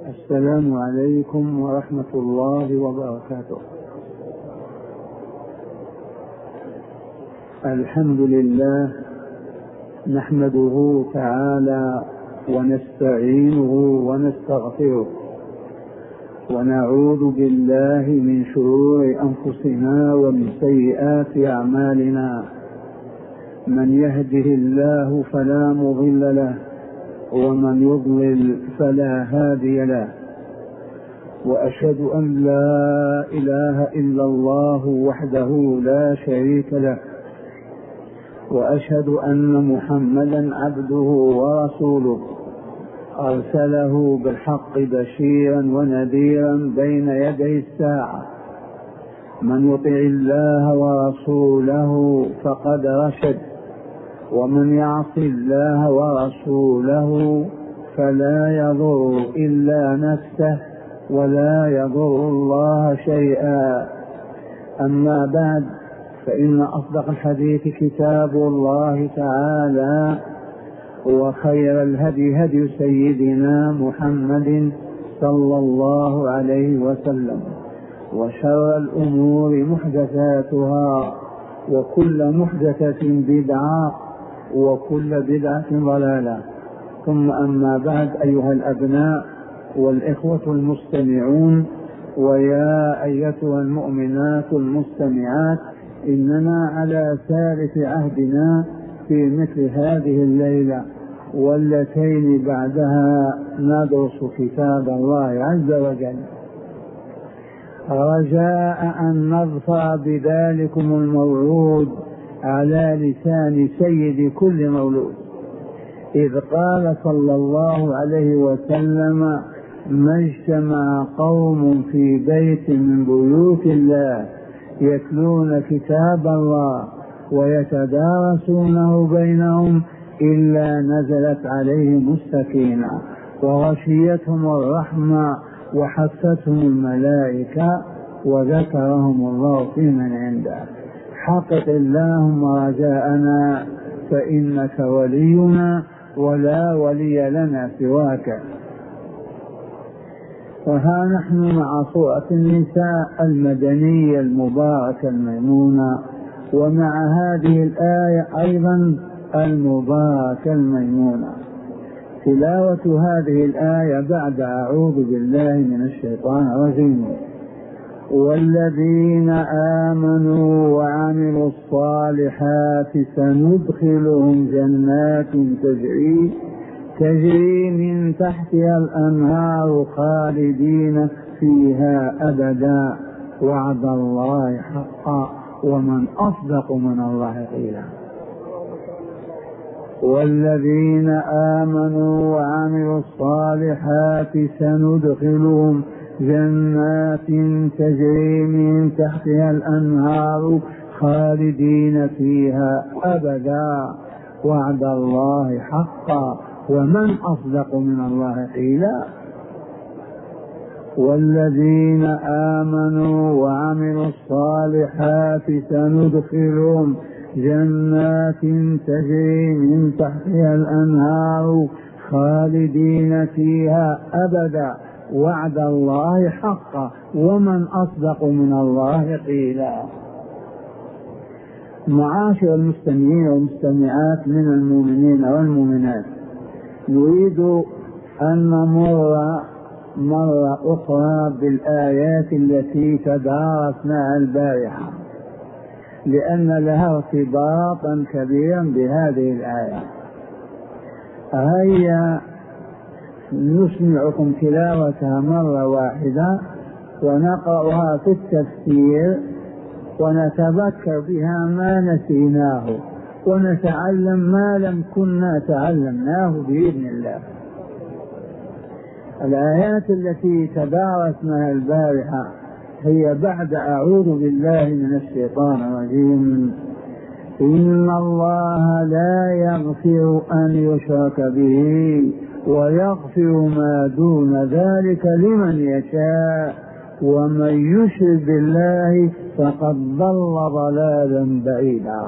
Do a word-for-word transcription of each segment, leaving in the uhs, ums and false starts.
السلام عليكم ورحمة الله وبركاته. الحمد لله نحمده تعالى ونستعينه ونستغفره ونعوذ بالله من شرور أنفسنا ومن سيئات أعمالنا. من يهده الله فلا مضل له ومن يضلل فلا هادي له، وأشهد أن لا إله إلا الله وحده لا شريك له، وأشهد أن محمدا عبده ورسوله أرسله بالحق بشيرا ونذيرا بين يدي الساعة. من يطع الله ورسوله فقد رشد، ومن يعص الله ورسوله فلا يضر إلا نفسه ولا يضر الله شيئا. أما بعد، فإن أصدق الحديث كتاب الله تعالى، وخير الهدي هدي سيدنا محمد صلى الله عليه وسلم، وشر الأمور محدثاتها، وكل محدثة بدعة، وكل بدعة ضلالة. ثم أما بعد، أيها الأبناء والإخوة المستمعون، ويا أيتها المؤمنات المستمعات، إننا على ثالث عهدنا في مثل هذه الليلة واللتين بعدها ندرس كتاب الله عز وجل، رجاء أن نظفر بذلكم الموعود على لسان سيد كل مولود، إذ قال صلى الله عليه وسلم: ما اجتمع قوم في بيت من بيوت الله يتلون كتاب الله ويتدارسونه بينهم إلا نزلت عليهم السكينة وغشيتهم الرحمة وحفتهم الملائكة وذكرهم الله في من عنده. حقق اللهم رجاءنا فإنك ولينا ولا ولي لنا سواك. وها نحن مع سورة النساء المدنية المباركة الميمونة، ومع هذه الآية أيضا المباركة الميمونة. تلاوة هذه الآية بعد أعوذ بالله من الشيطان الرجيم: والذين آمنوا وعملوا الصالحات سندخلهم جنات تجري تجري من تحتها الأنهار خالدين فيها أبدا وعد الله حقا ومن أصدق من الله قيلا. والذين آمنوا وعملوا الصالحات سندخلهم جنات تجري من تحتها الأنهار خالدين فيها أبدا وعد الله حقا ومن أصدق من الله قيلا. والذين آمنوا وعملوا الصالحات سندخلهم جنات تجري من تحتها الأنهار خالدين فيها أبدا وعد الله حقا ومن أصدق من الله قيلا. معاشر المستمعين والمستمعات من المؤمنين والمؤمنات، نريد أن نمر مرة أخرى بالآيات التي تدارسناها البارحة، لأن لها ارتباطا كبيرا بهذه الآية. هيا نسمعكم تلاوتها مرة واحدة ونقرأها في التفسير ونتذكر بها ما نسيناه ونتعلم ما لم كنا تعلمناه بإذن الله. الآيات التي تدارسناها البارحة هي بعد أعوذ بالله من الشيطان الرجيم: إن الله لا يغفر أن يشرك به ويغفر ما دون ذلك لمن يشاء ومن يشرك بالله فقد ضل ضلالا بعيدا.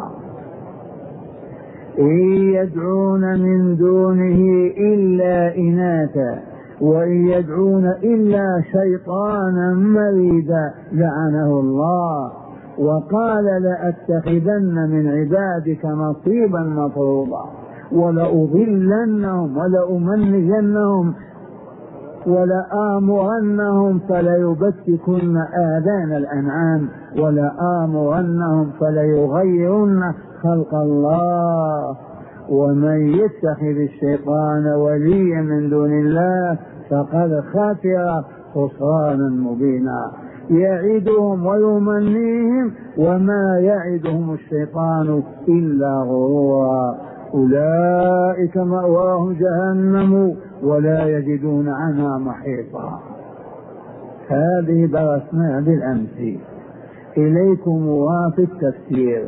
إن يدعون من دونه إلا إناثا وإن يدعون إلا شيطانا مريدا لعنه الله، وقال لأتخذن من عبادك نصيبا مفروضا ولأضلنهم ولأمنينهم ولآمرنهم فليبتكن آذان الأنعام ولآمرنهم فليغيرن خلق الله. ومن يتخذ الشيطان وليا من دون الله فقد خسر خسرانا مبينا. يعدهم ويمنيهم وما يعدهم الشيطان إلا غرورا. أولئك مأواهم جهنم ولا يجدون عنها محيطا. هذه درسناها بالأمس. إليكم وافي التفسير.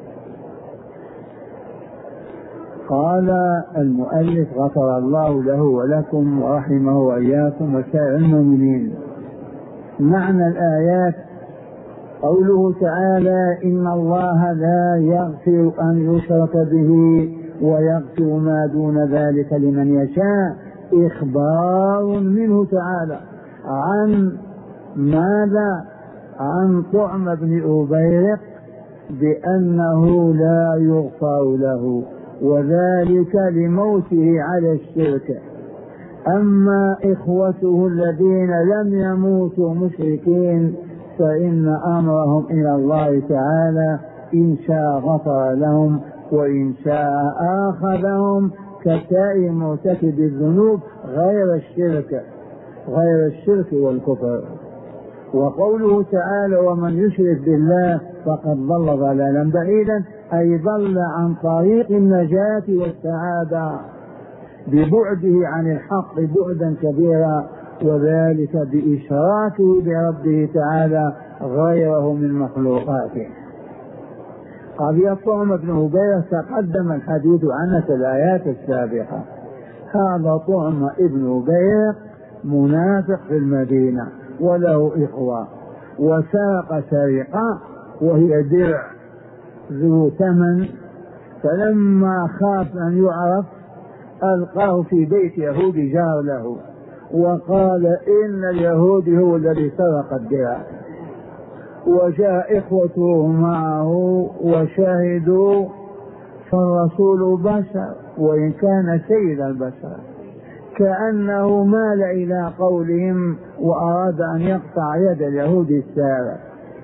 قال المؤلف غفر الله له ولكم ورحمه وإياكم وسائر المؤمنين. معنى الآيات قوله تعالى إن الله لا يغفر أن يشرك به ويغفر ما دون ذلك لمن يشاء، إخبار منه تعالى عن ماذا؟ عن طعم بن أبيرق بأنه لا يغفر له، وذلك لموته على الشرك. أما إخوته الذين لم يموتوا مشركين فإن أمرهم إلى الله تعالى، إن شاء غفر لهم وإن شاء آخذهم كسائر مرتكب الذنوب غير الشرك غير الشرك والكفر. وقوله تعالى ومن يشرك بالله فقد ضل ضلالا بعيدا، أي ضل عن طريق النجاة والسعادة ببعده عن الحق بعدا كبيرا، وذلك بإشراكه بربه تعالى غيره من مخلوقاته. قضية طعم بن أبيرق تقدم الحديث عنها في الآيات السابقة. هذا طعم ابن أبيرق منافق في المدينة وله إخوة، وسرق سرقة وهي درع ذو ثمن، فلما خاف أن يعرف ألقاه في بيت يهودي جار له وقال إن اليهودي هو الذي سرق الدرع. وجاء إخوته معه وشاهدوا، فالرسول بشر وإن كان سيد البشر، كأنه مال إلى قولهم وأراد أن يقطع يد اليهودي السارق.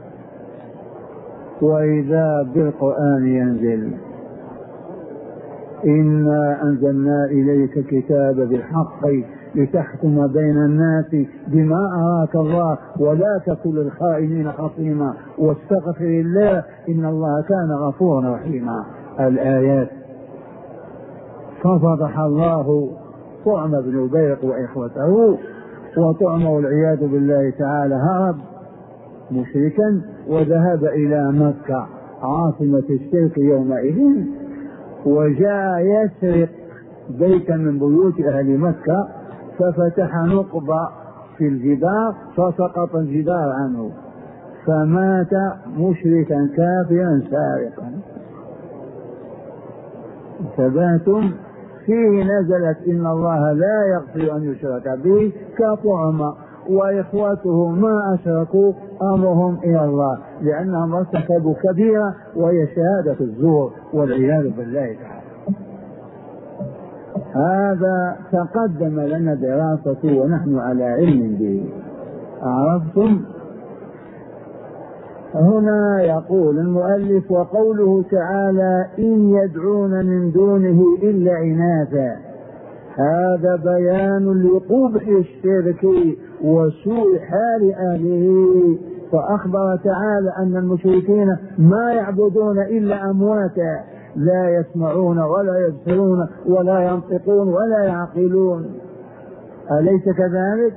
وإذا بالقرآن ينزل إنا أنزلنا إليك كتاب بالحق لتحكم بين الناس بما أراك الله ولا تكن للخائنين خصيما واستغفر الله إن الله كان غفورا رحيما. الآيات. ففضح الله طعم بن أبيرق وإخوته، وطعم والعياذ بالله تعالى هرب مشركا وذهب إلى مكة عاصمة الشرك يومئذ، وجاء يسرق بيتا من بيوت أهل مكة، ففتح نقبة في الجدار فسقط الجدار عنه فمات مشركا كافرا سارقا. ثباتم فيه نزلت إن الله لا يغفر أن يشرك به كطعم، وإخوته ما أشركوا أمرهم إلى الله لأنهم ارتكبوا كبيرة وهي شهادة الزور والعياذ بالله تعالى. هذا تقدم لنا دراسته ونحن على علم به. عرفتم؟ هنا يقول المؤلف وقوله تعالى إن يدعون من دونه إلا إناثا، هذا بيان لقبح الشرك وسوء حال أهله. فأخبر تعالى أن المشركين ما يعبدون إلا أمواتا لا يسمعون ولا يبصرون ولا ينطقون ولا يعقلون، أليس كذلك؟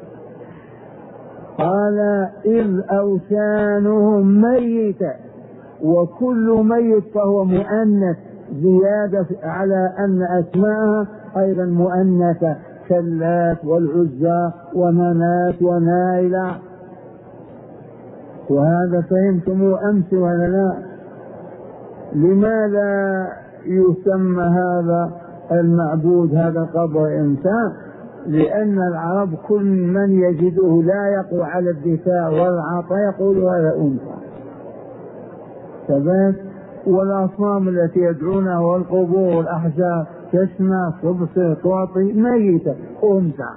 قال إذ أوثانهم ميتة، وكل ميت فهو مؤنث زيادة على أن أسماءها أيضا مؤنثة كاللات والعزى ومنات ونائلة. وهذا فهمتموه أمس ولا لا؟ لماذا يسمى هذا المعبود هذا القبر إنسان؟ لأن العرب كل من يجده لا يقوى على الدفاع والعطاء يقول هذا أنثى. ثبات. والأصنام التي يدعونها والقبور والأحجار تسمع تبصر تعطي ميتة أنثى،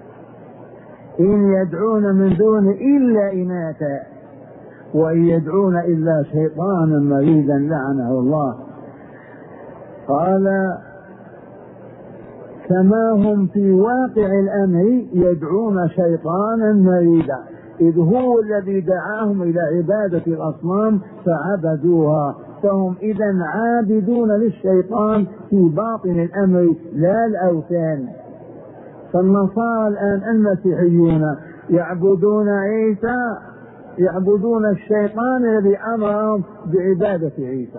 إن يدعون من دون إلا إناثا وإن يدعون إلا شيطانا مريدا لعنه الله. قال كما هم في واقع الأمر يدعون شيطانا مريدا، إذ هو الذي دعاهم إلى عبادة الأصنام فعبدوها، فهم إذن عابدون للشيطان في باطن الأمر لا الأوثان. فالنصارى الآن المسيحيون يعبدون عيسى، يعبدون الشيطان الذي أمرهم بعبادة عيسى.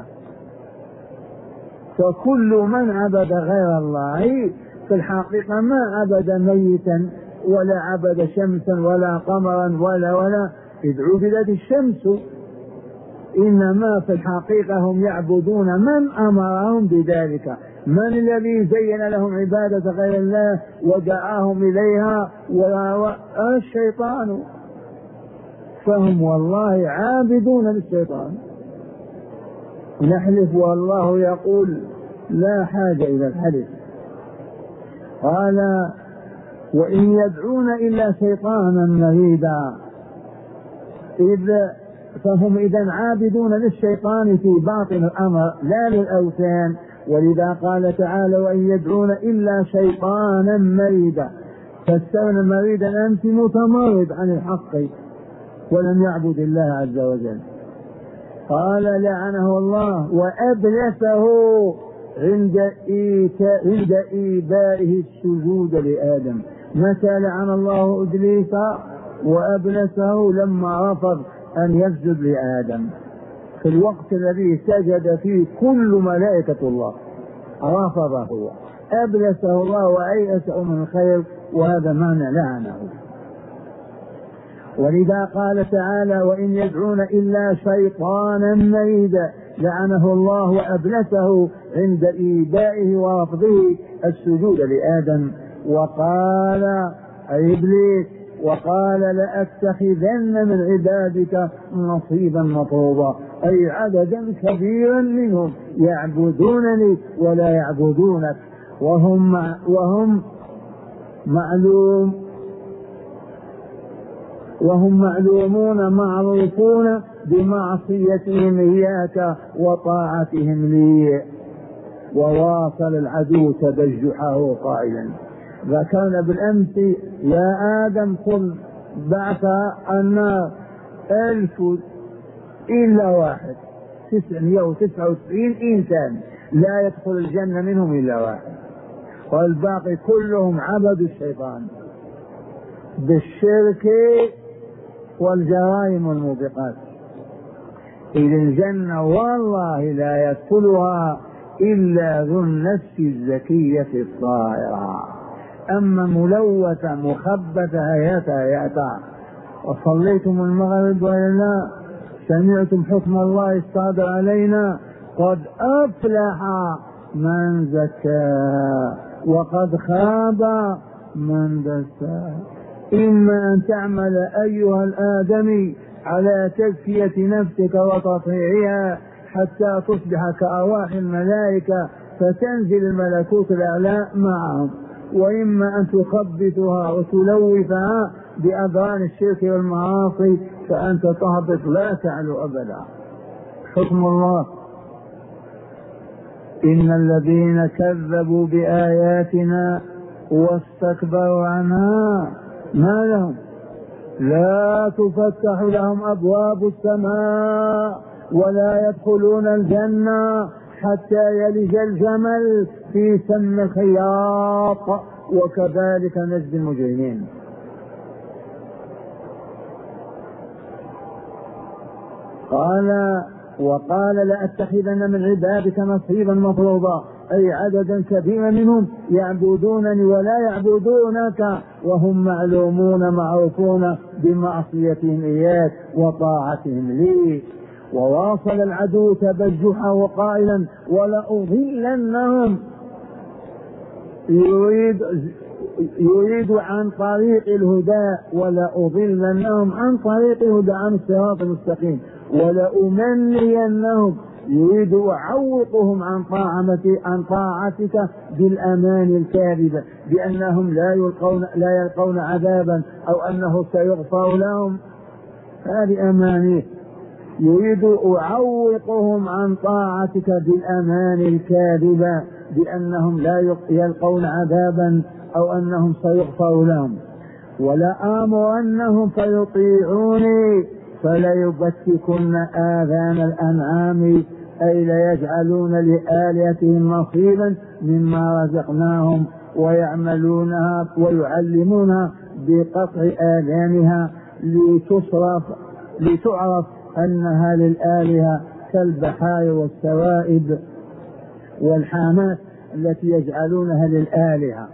فكل من عبد غير الله في الحقيقة ما عبد ميتا ولا عبد شمسا ولا قمرا ولا ولا إذ عبدت الشمس، إنما في الحقيقة هم يعبدون من أمرهم بذلك، من الذي زين لهم عبادة غير الله ودعاهم إليها؟ الشيطان. فهم والله عابدون للشيطان. نحلف والله يقول لا حاجة إلى الحلف. قال وإن يدعون إلا شيطانا مريدا، إذ فهم إذن عابدون للشيطان في باطن الأمر لا للأوثان. ولذا قال تعالى وإن يدعون إلا شيطانا مريدا، فاستغنى مريدا أنت متمرد عن الحق ولم يعبد الله عز وجل. قال لعنه الله وأبلسه عند عند إيبائه السجود لآدم. متى لعن الله إبليس وأبلسه؟ لما رفض أن يسجد لآدم، في الوقت الذي سجد فيه كل ملائكة الله رفضه، أبلسه الله وأيأسه من الخير، وهذا معنى لعنه. ولذا قال تعالى وإن يدعون إلا شيطانا مريدا لعنه الله وأبلسه عند إيبائه ورفضه السجود لآدم. وقال أي إبليس وقال لأتخذن من عبادك نصيبا مفروضا، أي عددا كبيرا منهم يعبدونني ولا يعبدونك وهم وهم معلوم وهم معلومون معروفون بمعصيتهم إياك وطاعتهم لي. وواصل العدو تبجحه قائلا. ذكرنا بالأمس يا آدم قل بعث النار ألف إلا واحد، تسعمائة وتسعة وتسعين إنسان لا يدخل الجنة منهم إلا واحد، والباقي كلهم عبدوا الشيطان بالشرك والجرائم والموبقات. إذ الجنة والله لا يدخلها إلا ذو النفس الزكية الطاهرة، أما ملوثة مخبثة هياتا هياتا. وصليتم المغرب ولا سمعتم حكم الله الصادر علينا؟ قد أفلح من زكاها وقد خاب من دساها. إما أن تعمل أيها الآدمي على تزكية نفسك وتطهيرها حتى تصبح كأرواح الملائكة فتنزل الملكوت الأعلى معهم، وإما أن تخبثها وتلوثها بأذران الشرك والمعاصي فأنت تهبط لا تعلو أبدا. حكم الله إن الذين كذبوا بآياتنا واستكبروا عنها ما لهم لا تفتح لهم أبواب السماء ولا يدخلون الجنة حتى يلج الجمل في سم الخياط وكذلك نجزي المجرمين. قال وقال لأتخذن من عبادك نصيبا مفروضا، أي عددا كبيرا منهم يعبدونني ولا يعبدونك وهم معلومون معروفون بمعصيتهم إياك وطاعتهم لي. وواصل العدو تبجحا وقائلا ولأضلنهم، يريد يريد عن طريق الهدى ولأضلنهم عن طريق الهدى عن الصراط المستقيم ولأمنينهم، يريد أعوقهم عن طاعتك عن طاعتك بالأمان الكاذبة بأنهم لا يلقون لا يلقون عذابا أو أنه سيغفر لهم. هذه أمانيه. يريد أعوقهم عن طاعتك بالأمان الكاذبة بأنهم لا يلقون عذابا أو أنهم سيغفر لهم. ولآمرنهم فيطيعوني فليبتكن آذان الأنعام أي ليجعلون لآلهتهم نصيبا مما رزقناهم ويعملونها ويعلمونها بقطع آذانها لتصرف لتعرف أنها للآلهة كالبحار والسوائب والحامات التي يجعلونها للآلهة.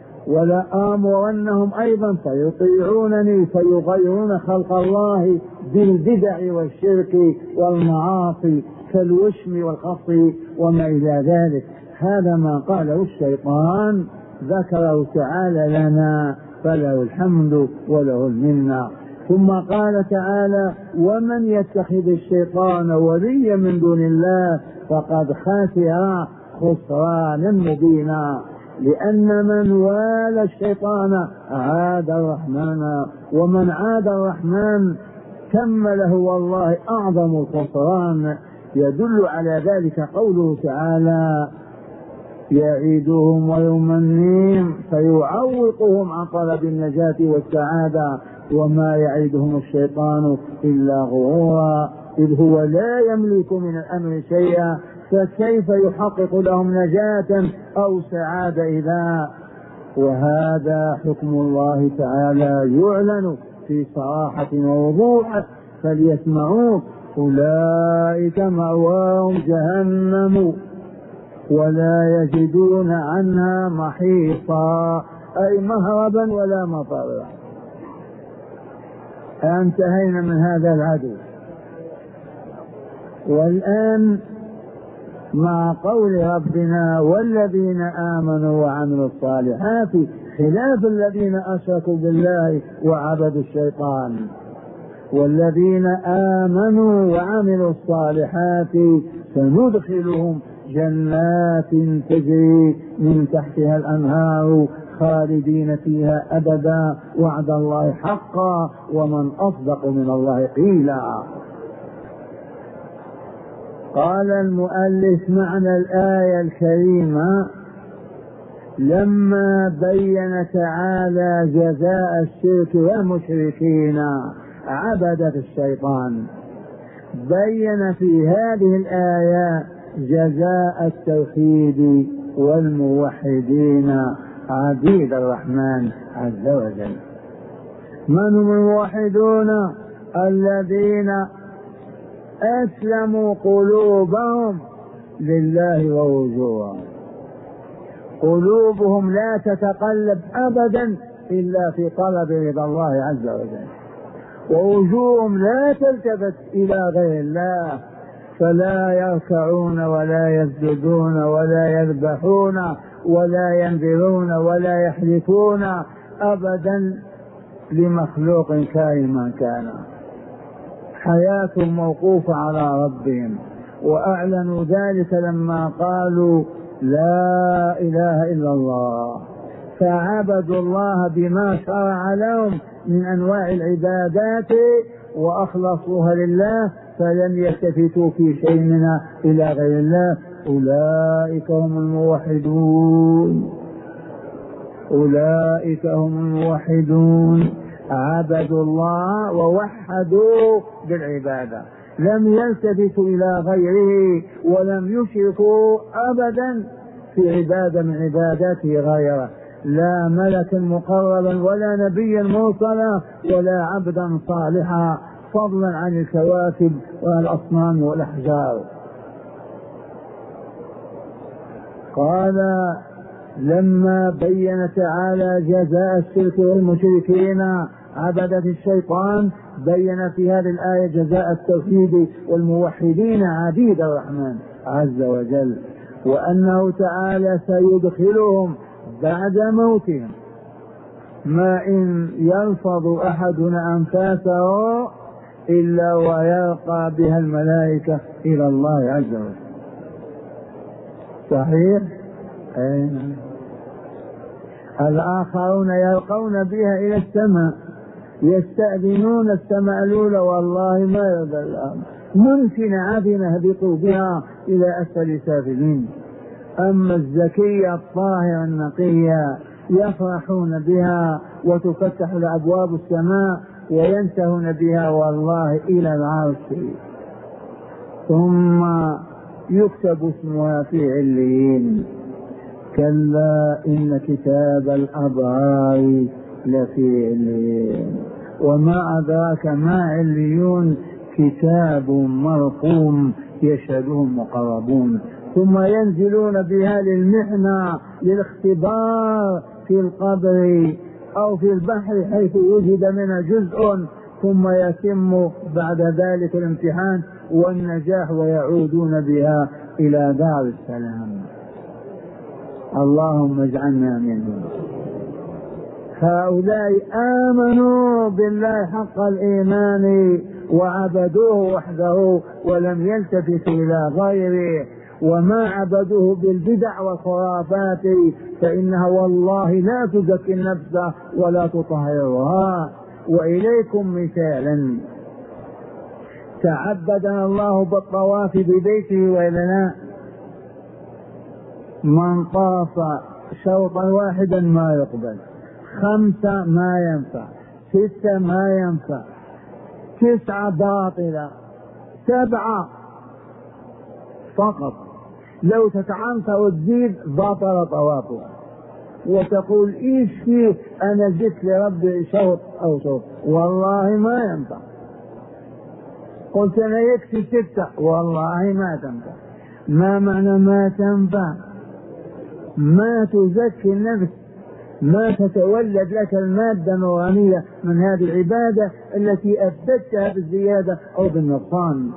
ولآمرنهم أيضا فيطيعونني فيغيرون خلق الله بالبدع والشرك والمعاصي كالوشم والخص وما إلى ذلك. هذا ما قاله الشيطان ذكره تعالى لنا فله الحمد وله المنة. ثم قال تعالى ومن يتخذ الشيطان وليا من دون الله فقد خسر خسرانا مبينا، لأن من والى الشيطان عاد الرحمن ومن عاد الرحمن تم له والله أعظم الخسران. يدل على ذلك قوله تعالى يعيدهم ويمنيهم فيعوقهم عن طلب النجاة والسعادة وما يعيدهم الشيطان إلا غرورا إذ هو لا يملك من الأمر شيئا فكيف يحقق لهم نجاة أو سعادة إذا. وهذا حكم الله تعالى يعلن في صراحة ووضوح فليسمعوه. أولئك مأواهم جهنم ولا يجدون عنها محيصا أي مهربا ولا مفرا. انتهينا من هذا العدو. والآن مع قول ربنا والذين آمنوا وعملوا الصالحات خلاف الذين أشركوا بالله وعبدوا الشيطان. والذين آمنوا وعملوا الصالحات سندخلهم جنات تجري من تحتها الأنهار خالدين فيها أبدا وعد الله حقا ومن أصدق من الله قيلا. قال المؤلف معنى الآية الكريمة لما بين تعالى جزاء الشرك والمشركين عبدة الشيطان بين في هذه الآية جزاء التوحيد والموحدين عبيد الرحمن عز وجل. من هم الموحدون؟ الذين أسلموا قلوبهم لله ووجوههم، قلوبهم لا تتقلب أبدا إلا في طلب رضا الله عز وجل، ووجوههم لا تلتفت إلى غير الله، فلا يركعون ولا يسجدون ولا يذبحون ولا ينذرون ولا يحلفون أبدا لمخلوق كائنا كان. حياتهم موقوفة على ربهم، وأعلنوا ذلك لما قالوا لا إله إلا الله، فعبدوا الله بما شرع لهم من أنواع العبادات وأخلصوها لله، فلم يلتفتوا في شيء منها إلى غير الله. أولئك هم الموحدون، أولئك هم الموحدون، عبدوا الله ووحدوا بالعبادة، لم يلتفتوا إلى غيره ولم يشركوا أبدا في عبادة من عباداته غيره، لا ملكا مقربا ولا نبيا مرسلا ولا عبدا صالحا، فضلا عن الكواكب والأصنام والأحجار. قال لما بين تعالى جزاء الشرك والمشركين عبدة الشيطان بين في هذه الآية جزاء التوحيد والموحدين عبيد الرحمن عز وجل، وأنه تعالى سيدخلهم بعد موتهم ما إن يلفظ أحدنا أنفاسه إلا ويلقى بها الملائكة إلى الله عز وجل. صحيح؟ أي. الآخرون يلقون بها إلى السماء، يستأذنون السماء الأولى والله ما يرضى الأمر، ممكن عبنا اهبطوا بها إلى أسفل سافلين. أما الزكية الطاهرة النقية يفرحون بها وتفتح لأبواب السماء وينتهون بها والله إلى العرش، ثم يكتب اسمها في عليين. كلا إن كتاب الأبرار لفي عليين. وما أدراك ما عليون؟ كتاب مرقوم يشهده المقربون. ثم ينزلون بها للمحنة للاختبار في القبر أو في البحر حيث وجد منها جزء، ثم يتم بعد ذلك الامتحان والنجاح ويعودون بها إلى دار السلام. اللهم اجعلنا منهم. هؤلاء آمنوا بالله حق الإيمان وعبدوه وحده ولم يلتفتوا إلى غيره، وما عبدوه بالبدع والخرافات فإنها والله لا تزكي النفس ولا تطهرها. وإليكم مثالا، تعبدنا الله بالطواف ببيته وإلنا، من طاف شوطا واحدا ما يقبل، خمسة ما ينفع، ستة ما ينفع، تسعة باطلة، سبعة فقط. لو تتعنت وتزيد باطل طوافها وتقول ايش فيه انا زدت لربي شوط او شوط، والله ما ينفع. قلت انا يكفي ستة، والله ما تنفع. ما معنى ما تنفع؟ ما تزكي النفس، ما تتولد لك المادة النورانية من هذه العبادة التي أثبتها بالزيادة أو بالنقصان.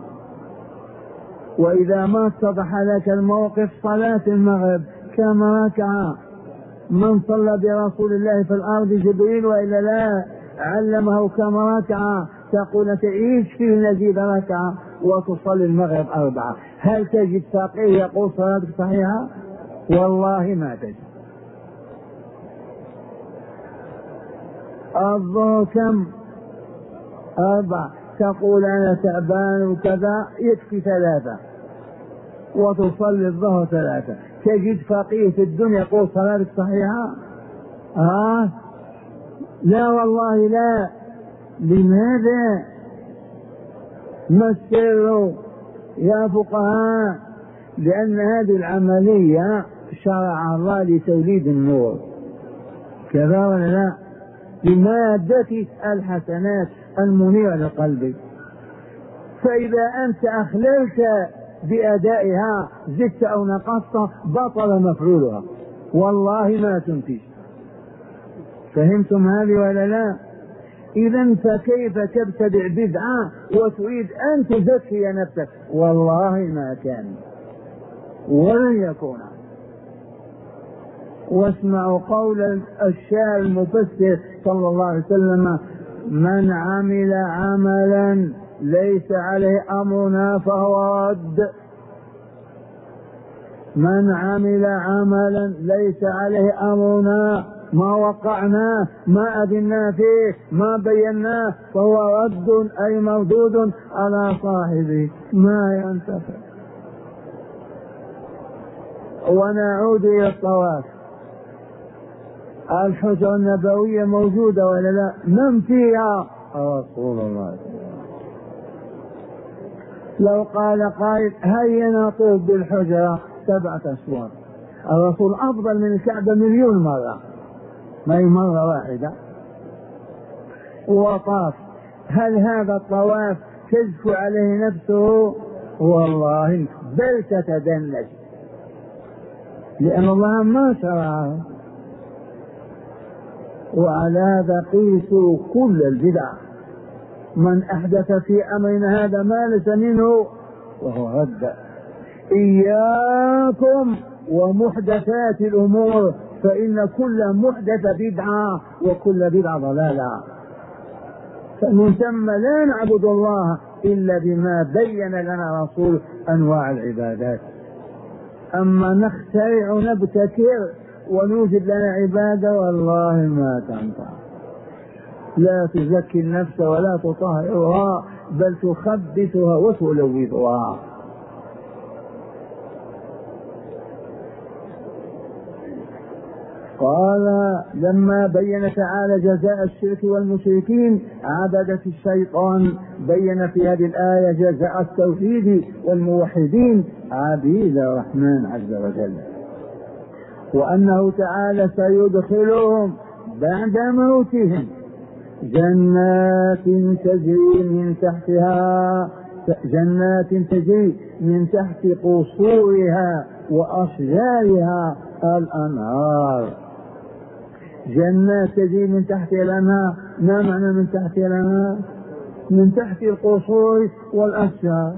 وإذا ما اتضح لك الموقف صلاة المغرب كم ركعة؟ من صلى برسول الله في الأرض جبريل وإلا لا؟ علمه كم ركعة؟ تقول تعيش فيه نزيد ركعة وتصلي المغرب أربعة. هل تجد فقيه يقول صلاتك صحيحة؟ والله ما تجد. الظهر كم؟ أربعة. تقول أنا تعبان وكذا، يكفي ثلاثة وتصلي الظهر ثلاثة. تجد فقيه في الدنيا يقول صلاتك صحيحة؟ آه لا والله لا. لماذا؟ ما السر يا فقهاء؟ لأن هذه العملية شرع الله لتوليد النور، كذا ولا لا؟ لمادة الحسنات المنيرة للقلب. فإذا أنت أخللت بأدائها زدت أو نقصت بطل مفعولها، والله ما تنتج. فهمتم هذه ولا لا؟ إذا فكيف تبتدع بدعة وتريد أن تزكي نفسك؟ والله ما كان ولن يكون. واسمعوا قول الشاعر المفسر صلى الله عليه وسلم: من عمل عملا ليس عليه أمرنا فهو رد. من عمل عملا ليس عليه أمرنا، ما وقعناه ما أذنا فيه ما بيناه فهو رد أي مردود على صاحبه ما ينتفع. ونعود إلى الطواف. الحجرة النبوية موجودة ولا لا؟ من فيها؟ رسول الله. لو قال قائل هيا نطوف بالحجرة سبعة أشواط، الرسول أفضل من الكعبة مليون مرة، ما هي مرة واحدة وطاف. هل هذا الطواف تزكو عليه نفسه؟ والله بل تتدنج، لأن الله ما شرعه. وعلى هذا قيسوا كل البدع. من أحدث في أمرنا هذا ما ليس منه وهو رد. إياكم ومحدثات الأمور فإن كل محدث بدعة وكل بدعة ضلالة. فمن ثم لا نعبد الله إلا بما بين لنا رسول أنواع العبادات. أما نخترع ونبتكر ونوجد لنا عبادة والله ما تنفع، لا تزكي النفس ولا تطهرها بل تخبثها وتلوثها. قال لما بين تعالى جزاء الشرك والمشركين عبدة الشيطان بين في هذه الآية جزاء التوحيد والموحدين عبيد الرحمن عز وجل، وأنه تعالى سيدخلهم بعد موتهم جنات تجري من تحتها جنات تجري من تحت قصورها وأشجارها الأنهار. جنات تجري من تحت الأنهار، ما معنى من تحت الأنهار؟ من تحت القصور والأشجار.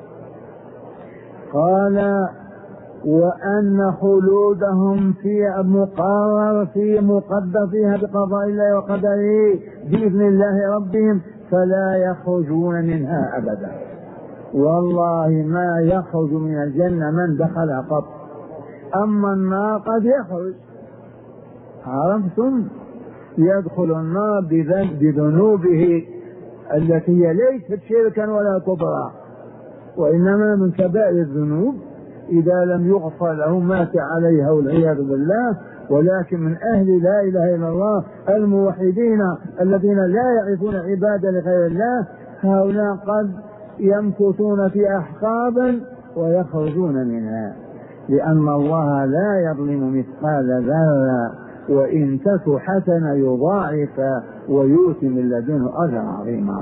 قال وأن خلودهم في مقرر في مقدر فيها بقضاء الله وقدره بإذن الله ربهم فلا يخرجون منها أبدا. والله ما يخرج من الجنة من دخلها قط، أما النار قد يخرج. عرفتم؟ يدخل النار بذنوبه التي هي ليست شركا ولا كبرى وإنما من كبائر الذنوب إذا لم يغفر له مات عليها والعياذ بالله. ولكن من أهل لا إله إلا الله الموحدين الذين لا يعرفون عبادة لغير الله هؤلاء قد يمكثون في أحقابا ويخرجون منها، لأن الله لا يظلم مثقال ذرة وإن تك حسنة يضاعف ويؤتي من لدنه أجرا عظيما.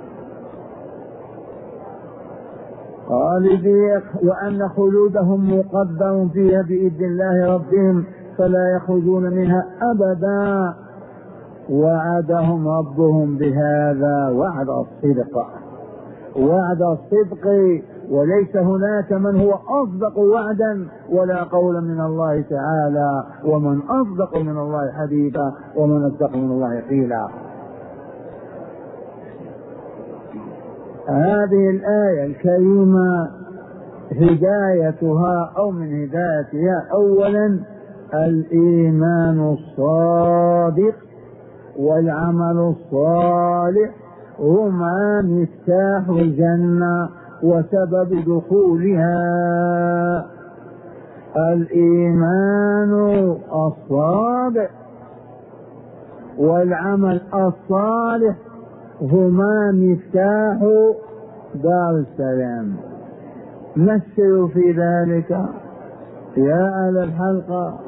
قال وأن خلودهم مقدر فيها بإذن الله ربهم فلا يخرجون منها أبدا. وعدهم ربهم بهذا وعد الصدق، وعد الصدق، وليس هناك من هو أصدق وعدا ولا قولا من الله تعالى، ومن أصدق من الله حديثا ومن أصدق من الله قيلا. هذه الآية الكريمة هدايتها أو من هدايتها أولا الإيمان الصادق والعمل الصالح هما مفتاح الجنة وسبب دخولها. الإيمان الصادق والعمل الصالح هما مفتاح دار السلام. مثلوا في ذلك يا أهل الحلقة.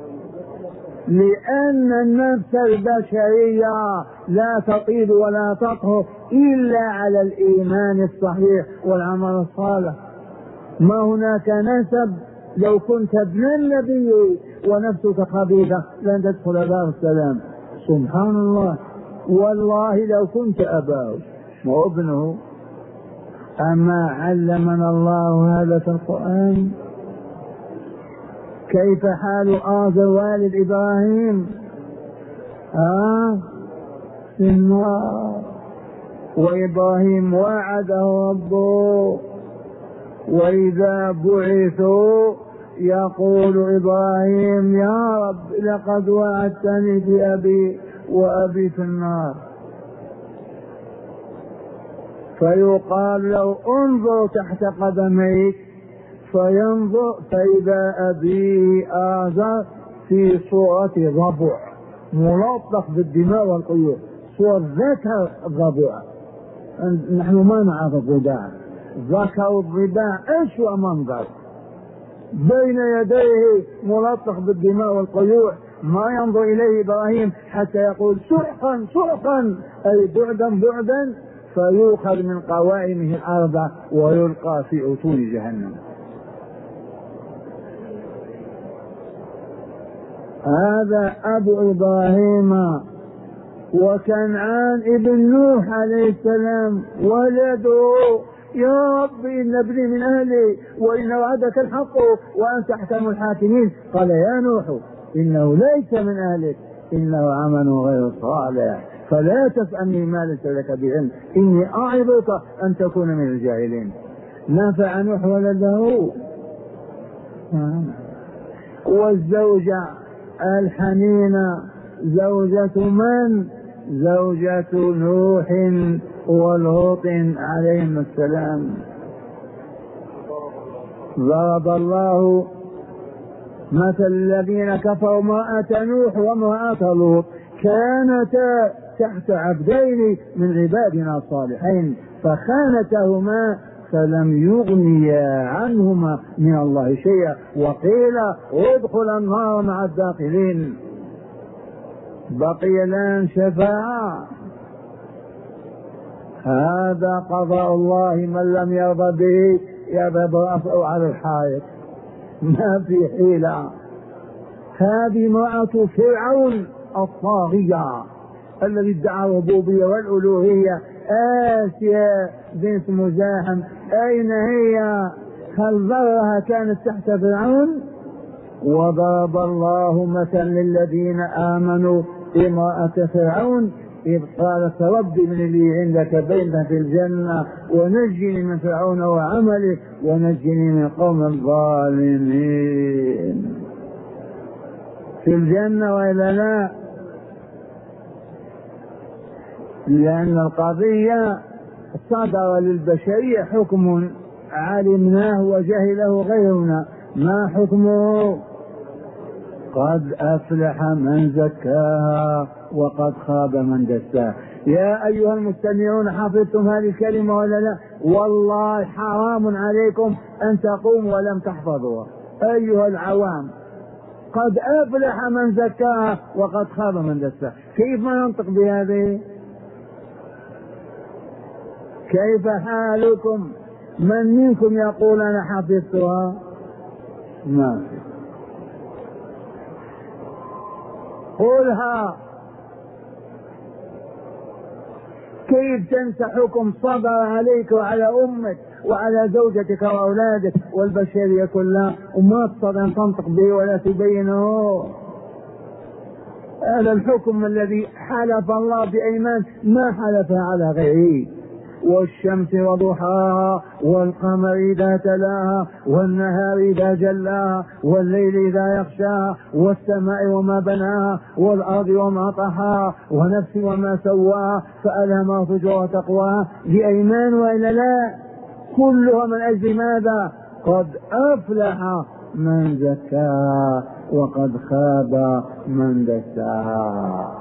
لأن النفس البشرية لا تطيب ولا تطهر إلا على الإيمان الصحيح والعمل الصالح. ما هناك نسب لو كنت ابن النبي ونفسك خبيثة لن تدخل دار السلام. سبحان الله. والله لو كنت أباه وابنه. أما علمنا الله هذا في القرآن. كيف حال آزر والد إبراهيم؟ آه في النار. وإبراهيم وعده ربه وإذا بعثوا يقول إبراهيم يا رب لقد وعدتني بأبي وأبي في النار. فيقال له انظر تحت قدميك فينظر فإذا أبيه آزر في صورة ضبع ملطخ بالدماء والقيود، صورة ذكر الضبع. نحن ما نعرف الضباع، ذكر الضباع أسوأ منظر بين يديه ملطخ بالدماء والقيود. ما ينظر إليه إبراهيم حتى يقول سحقا سحقا أي بعدا بعدا، فيؤخذ من قوائمه الأربع ويلقى في أتون جهنم. هذا أبو إبراهيم. وكنعان ابن نوح عليه السلام ولده يا رب إن ابني من أهلي وإن وعدك الحق وأنت أحكم الحاكمين. قال يا نوح إنه ليس من أهلك إنه عمل غير صالح فلا تسألني ما ليس لك بعلم إني أعظك أن تكون من الجاهلين. نفع نوح ولده. والزوجة الحنينة زوجة من؟ زوجة نوح ولوط عليهم السلام. ضرب الله مثل الذين كفروا امرأة نوح وامرأة لوط كانتا تحت عبدين من عبادنا الصالحين فخانتهما فلم يغنيا عنهما من الله شيئا وقيل ادخلا النار مع الداخلين. بقي الآن شفاعة. هذا قضاء الله من لم يرضى به يضرب رأسه على الحائط ما في حيلة. هذه امرأة فرعون الطاغية الذي ادعى الربوبية والألوهية آسيا بنت مزاحم أين هي؟ هل ذرها كانت تحت فرعون؟ وضرب الله مثلا للذين آمنوا امرأة فرعون إذ قالت رب ابن لي عندك بيتا في الجنة ونجني من فرعون وعمله ونجني من قوم الظالمين. في الجنة وإلا لا؟ لأن القضية صدر للبشرية حكم علمناه وجهله غيرنا. ما حكمه؟ قد أفلح من زكاها وقد خاب من دساها. يا أيها المستمعون حفظتم هذه الكلمة ولا لا؟ والله حرام عليكم أن تقوموا ولم تحفظوها أيها العوام. قد أفلح من زكاها وقد خاب من دساها. كيف ما ننطق بهذه؟ كيف حالكم؟ من منكم يقول أنا حفظتها؟ ما قولها. كيف تنسى حكم صدر عليك وعلى أمك وعلى زوجتك وأولادك والبشرية كلها وما تستطيع أن تنطق به ولا تبينه؟ هذا الحكم الذي حلف الله بأيمان ما حلف على غيره. والشمس وضحاها والقمر إذا تلاها والنهار إذا جلاها والليل إذا يغشاها والسماء وما بناها والأرض وما طحاها ونفس وما سواها فألهمها فجورها وتقواها. بأيمان وإلا لا؟ كلها من أجل ماذا؟ قد أفلح من زكاها وقد خاب من دساها.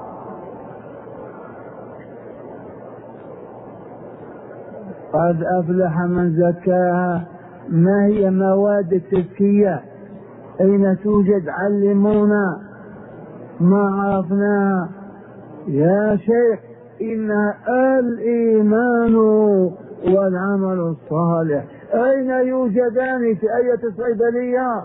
قد أفلح من زكاها. ما هي مواد التزكية؟ أين توجد؟ علمونا ما عرفناها يا شيخ. إنها الإيمان والعمل الصالح. أين يوجدان؟ في أية صيدلية؟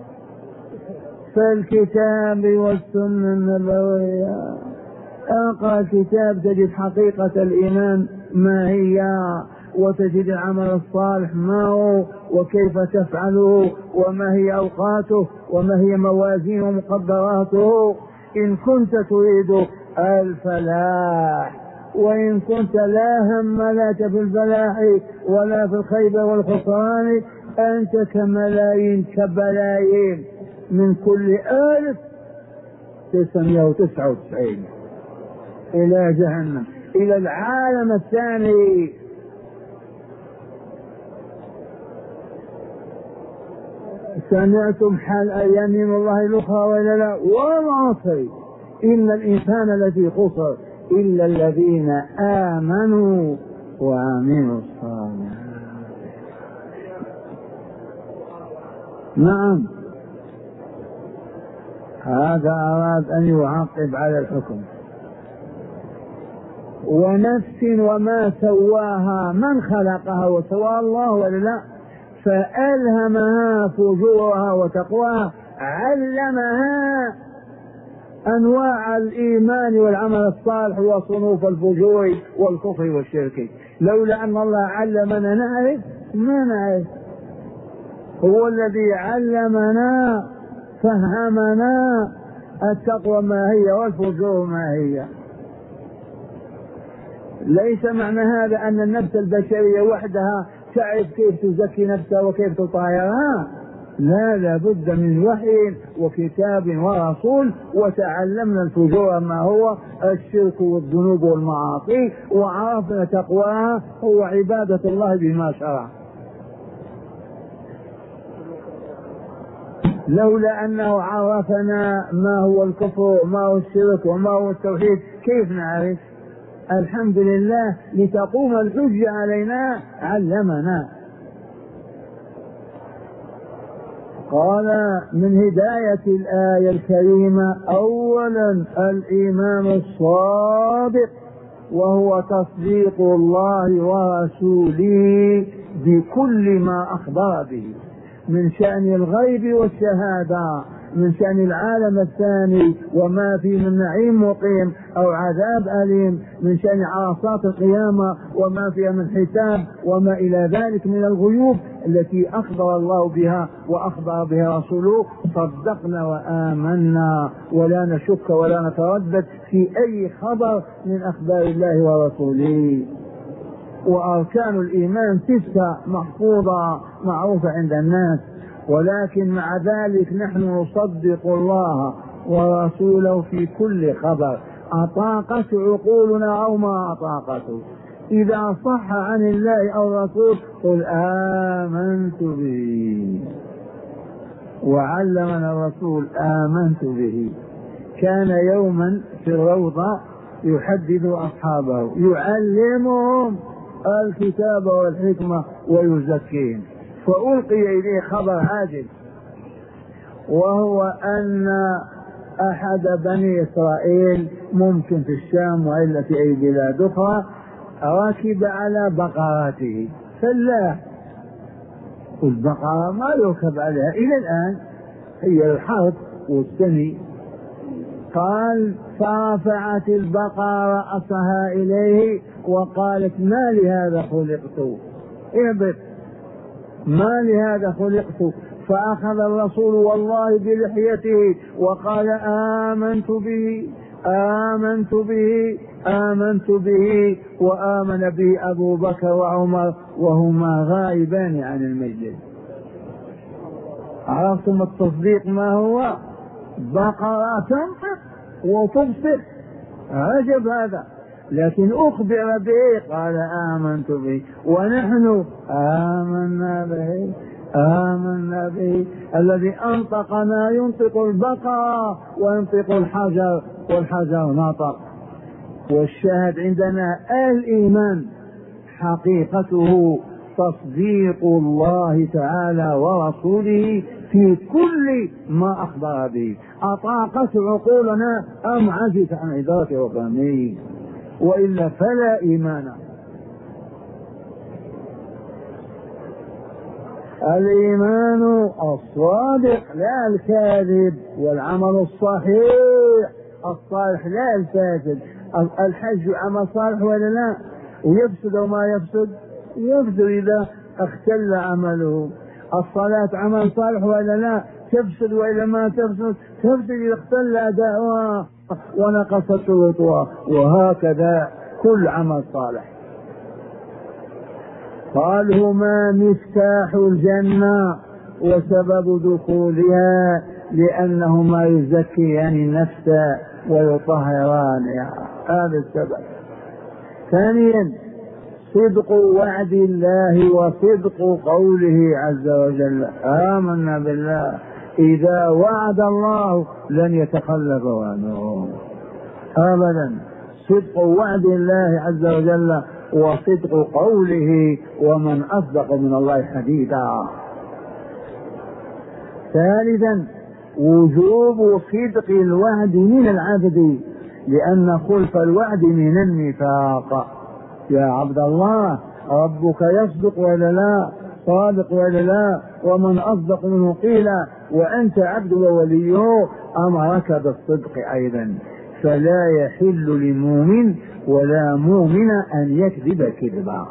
في الكتاب والسنة النبوية. أقرأ الكتاب تجد حقيقة الإيمان ما هي وتجد العمل الصالح ما هو وكيف تفعله وما هي أوقاته وما هي موازين ومقدراته. إن كنت تريد الفلاح وإن كنت لا هم لك في الفلاح ولا في الخيبة والخسران أنت كملايين كبلايين من كل ألف تسعمائة وتسعة وتسعين إلى جهنم إلى العالم الثاني. سمعتم حال يمين الله الأخرى ولا لا؟ والعصر إن الإنسان الذي خسر إلا الذين آمنوا وعملوا الصالحات. نعم هذا أراد أن يعقب على الحكم. ونفس وما سواها من خلقها وسواها الله ولا لا؟ فألهمها فجورها وتقواها علمها أنواع الإيمان والعمل الصالح وصنوف الفجور والكفر والشرك. لولا أن الله علمنا نعرف ما نعرف. هو الذي علمنا فهمنا التقوى ما هي والفجور ما هي. ليس معنى هذا أن النفس البشرية وحدها تعرف كيف تزكي نفسها وكيف تطهرها، لا، لابد من وحي وكتاب ورسول. وتعلمنا الفجور ما هو الشرك والذنوب والمعاصي، وعرفنا تقواها هو عبادة الله بما شرع. لولا أنه عرفنا ما هو الكفر وما هو الشرك وما هو التوحيد كيف نعرف؟ الحمد لله لتقوم الحجة علينا علمنا. قال من هداية الآية الكريمة أولا الإيمان الصادق، وهو تصديق الله ورسوله بكل ما أخبر به من شأن الغيب والشهادة، من شأن العالم الثاني وما فيه من نعيم مقيم أو عذاب أليم، من شأن عرصات القيامة وما فيها من حساب وما إلى ذلك من الغيوب التي أخبر الله بها وأخبر بها رسوله. صدقنا وآمنا ولا نشك ولا نتردد في أي خبر من أخبار الله ورسوله. وأركان الإيمان ستة محفوظة معروفة عند الناس، ولكن مع ذلك نحن نصدق الله ورسوله في كل خبر أطاقت عقولنا أو ما أطاقته. إذا صح عن الله أو الرسول قل آمنت به. وعلمنا الرسول آمنت به. كان يوما في الروضة يحدث أصحابه يعلمهم الكتاب والحكمة ويزكيهم، فألقي إليه خبر عاجل، وهو أن أحد بني إسرائيل ممكن في الشام وإلا في أي بلاد أخرى ركب على بقراته فلاح، والبقرة ما يركب عليها إلى الآن، هي الحرب والسني. قال فرفعت البقرة رأسها إليه وقالت ما لهذا خلقت، اهبط، ما لهذا خلقت. فأخذ الرسول والله بلحيته وقال آمنت به آمنت به آمنت به. وآمن به أبو بكر وعمر وهما غائبان عن المجلس. عرفتم التصديق ما هو؟ بقرة تنطق وتبصر، عجب هذا، لكن أخبر به قال آمنت به. ونحن آمنا به آمنا به الذي أنطق ما ينطق البقرة وينطق الحجر والحجر نطق. والشاهد عندنا الإيمان حقيقته تصديق الله تعالى ورسوله في كل ما أخبر به. أطاقت عقولنا أم عجزت عن إدراك وفهمه؟ وإلا فلا إيمان. الإيمان الصادق لا الكاذب، والعمل الصحيح الصالح لا الفاسد. الحج عمل صالح ولا لا؟ ويفسد وما يفسد؟ يفسد إذا اختل عمله. الصلاة عمل صالح ولا لا؟ تفسد وإلا ما تفسد؟ تفسد إذا اختل أداؤها ونقصت شروطها. وهكذا كل عمل صالح. قال هما مفتاح الجنة وسبب دخولها لأنهما يزكيان النفس ويطهرانها، هذا السبب. ثانيا صدق وعد الله وصدق قوله عز وجل. آمنا بالله إذا وعد الله لن يتخلف عنه أبدا. صدق وعد الله عز وجل وصدق قوله ومن أصدق من الله حديثا. ثالثا وجوب صدق الوعد من العبد لأن خلف الوعد من النفاق. يا عبد الله ربك يصدق ولا لا؟ صادق ولا لا؟ ومن أصدق منه قيل وأنت عبد ووليه أمرك بالصدق أيضا. فلا يحل لمؤمن ولا مؤمن أن يكذب كذبا.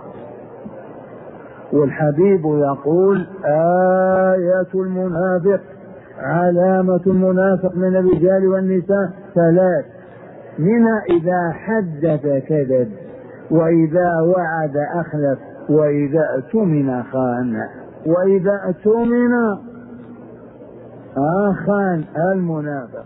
والحبيب يقول آية المنافق علامة المنافق من الرجال والنساء ثلاث: منها إذا حدث كذب، وإذا وعد أخلف، وإذا اؤتمن خان. وإذا اؤتمن خان المنافق،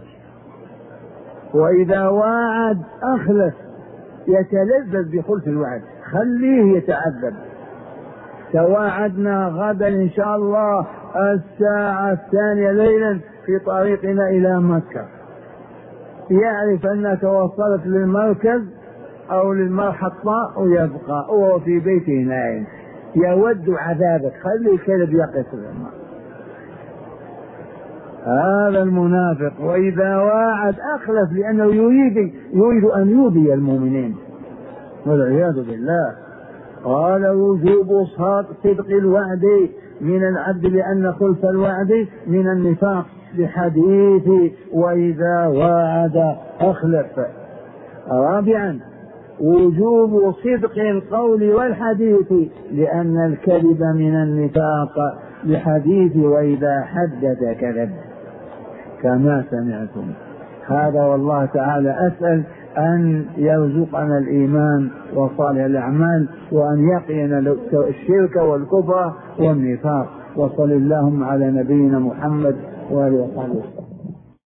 وإذا وعد أخلف، يتلذذ بخلف الوعد، خليه يتعذب. تواعدنا غدا إن شاء الله الساعة الثانية ليلا في طريقنا إلى مكة، يعرف أنك وصلت للمركز أو للمحطة ويبقى وهو في بيته نائم، يود عذابك، خلي الكذب يقف. هذا المنافق. وإذا واعد أخلف، لأنه يريد يريد أن يؤذي المؤمنين والعياذ بالله. قال: وجوب صدق الوعد من العبد، لأن خلف الوعد من النفاق، بحديث وإذا وعد أخلف. رابعا: وجوب صدق القول والحديث، لأن الكذب من النفاق، بحديث وإذا حدث كذب، كما سمعتم. هذا والله تعالى أسأل أن يرزقنا الإيمان وصالح الأعمال، وأن يقينا الشرك والكفر والنفاق. وصل اللهم على نبينا محمد وآله وصحبه.